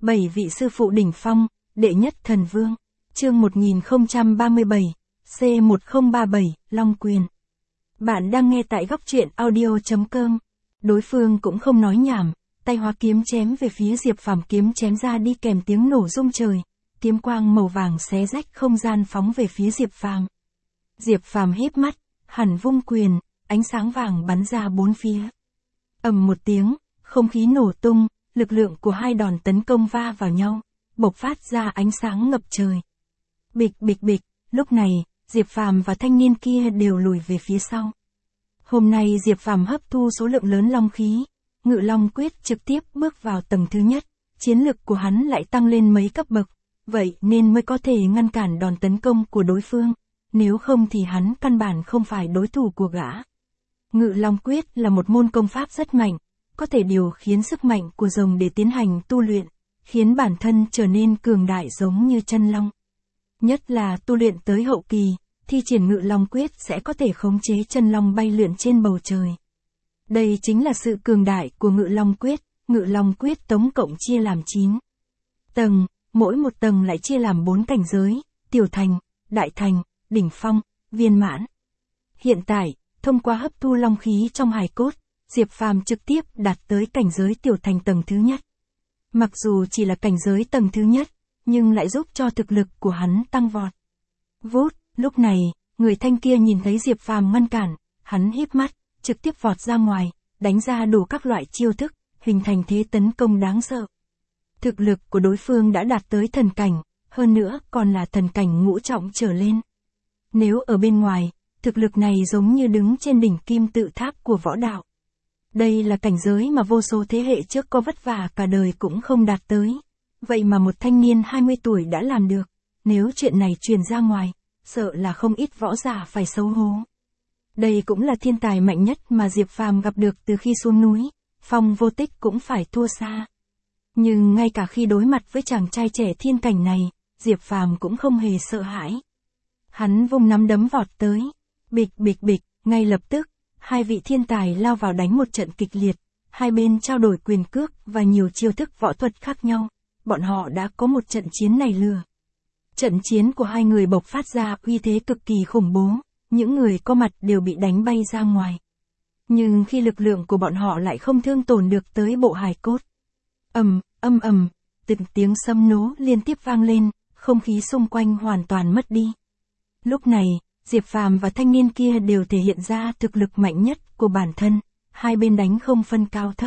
7 vị sư phụ đỉnh phong, đệ nhất thần vương. Chương 1037, C1037, Long Quyền. Bạn đang nghe tại góc truyện audio.com. Đối phương cũng không nói nhảm, tay hóa kiếm chém về phía Diệp Phàm, kiếm chém ra đi kèm tiếng nổ rung trời, kiếm quang màu vàng xé rách không gian phóng về phía Diệp Phàm. Diệp Phàm híp mắt, hẳn vung quyền, ánh sáng vàng bắn ra bốn phía. Ầm một tiếng, không khí nổ tung, lực lượng của hai đòn tấn công va vào nhau, bộc phát ra ánh sáng ngập trời. Bịch bịch bịch, lúc này, Diệp Phàm và thanh niên kia đều lùi về phía sau. Hôm nay Diệp Phàm hấp thu số lượng lớn long khí, Ngự Long Quyết trực tiếp bước vào tầng thứ nhất, chiến lực của hắn lại tăng lên mấy cấp bậc, vậy nên mới có thể ngăn cản đòn tấn công của đối phương, nếu không thì hắn căn bản không phải đối thủ của gã. Ngự Long Quyết là một môn công pháp rất mạnh, có thể điều khiến sức mạnh của rồng để tiến hành tu luyện, khiến bản thân trở nên cường đại giống như chân long. Nhất là tu luyện tới hậu kỳ, thi triển Ngự Long Quyết sẽ có thể khống chế chân long bay lượn trên bầu trời. Đây chính là sự cường đại của Ngự Long Quyết. Ngự Long Quyết tổng cộng chia làm 9 tầng, mỗi một tầng lại chia làm 4 cảnh giới, tiểu thành, đại thành, đỉnh phong, viên mãn. Hiện tại, thông qua hấp thu long khí trong hài cốt, Diệp Phàm trực tiếp đạt tới cảnh giới tiểu thành tầng thứ nhất. Mặc dù chỉ là cảnh giới tầng thứ nhất, nhưng lại giúp cho thực lực của hắn tăng vọt. Vút, lúc này, người thanh kia nhìn thấy Diệp Phàm ngăn cản, hắn híp mắt, trực tiếp vọt ra ngoài, đánh ra đủ các loại chiêu thức, hình thành thế tấn công đáng sợ. Thực lực của đối phương đã đạt tới thần cảnh, hơn nữa còn là thần cảnh ngũ trọng trở lên. Nếu ở bên ngoài, thực lực này giống như đứng trên đỉnh kim tự tháp của võ đạo. Đây là cảnh giới mà vô số thế hệ trước có vất vả cả đời cũng không đạt tới. Vậy mà một thanh niên 20 tuổi đã làm được, nếu chuyện này truyền ra ngoài, sợ là không ít võ giả phải xấu hổ. Đây cũng là thiên tài mạnh nhất mà Diệp Phàm gặp được từ khi xuống núi, Phong Vô Tích cũng phải thua xa. Nhưng ngay cả khi đối mặt với chàng trai trẻ thiên cảnh này, Diệp Phàm cũng không hề sợ hãi. Hắn vung nắm đấm vọt tới, bịch bịch bịch, ngay lập tức, hai vị thiên tài lao vào đánh một trận kịch liệt, hai bên trao đổi quyền cước và nhiều chiêu thức võ thuật khác nhau, bọn họ đã có một trận chiến này lừa. Trận chiến của hai người bộc phát ra uy thế cực kỳ khủng bố, những người có mặt đều bị đánh bay ra ngoài. Nhưng khi lực lượng của bọn họ lại không thương tổn được tới bộ hài cốt. Ầm, từng tiếng sấm nổ liên tiếp vang lên, không khí xung quanh hoàn toàn mất đi. Lúc này, Diệp Phàm và thanh niên kia đều thể hiện ra thực lực mạnh nhất của bản thân, hai bên đánh không phân cao thấp.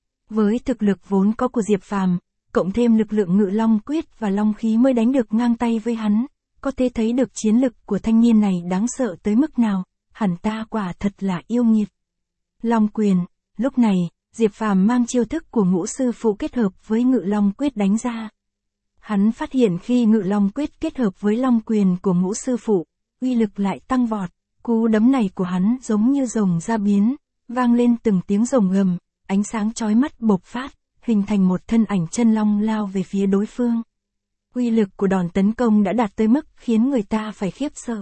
Với thực lực vốn có của Diệp Phàm, cộng thêm lực lượng Ngự Long Quyết và long khí mới đánh được ngang tay với hắn, có thể thấy được chiến lực của thanh niên này đáng sợ tới mức nào, hẳn ta quả thật là yêu nghiệt. Long Quyền, lúc này, Diệp Phàm mang chiêu thức của Ngũ sư phụ kết hợp với Ngự Long Quyết đánh ra. Hắn phát hiện khi Ngự Long Quyết kết hợp với Long Quyền của Ngũ sư phụ, uy lực lại tăng vọt, cú đấm này của hắn giống như rồng ra biến, vang lên từng tiếng rồng gầm, ánh sáng chói mắt bộc phát, hình thành một thân ảnh chân long lao về phía đối phương. Uy lực của đòn tấn công đã đạt tới mức khiến người ta phải khiếp sợ.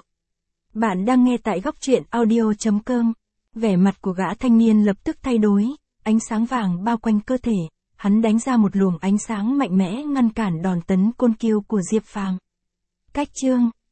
Bạn đang nghe tại góc truyện audio.com. Vẻ mặt của gã thanh niên lập tức thay đổi, ánh sáng vàng bao quanh cơ thể, hắn đánh ra một luồng ánh sáng mạnh mẽ ngăn cản đòn tấn côn kiêu của Diệp Phàm. Cách chương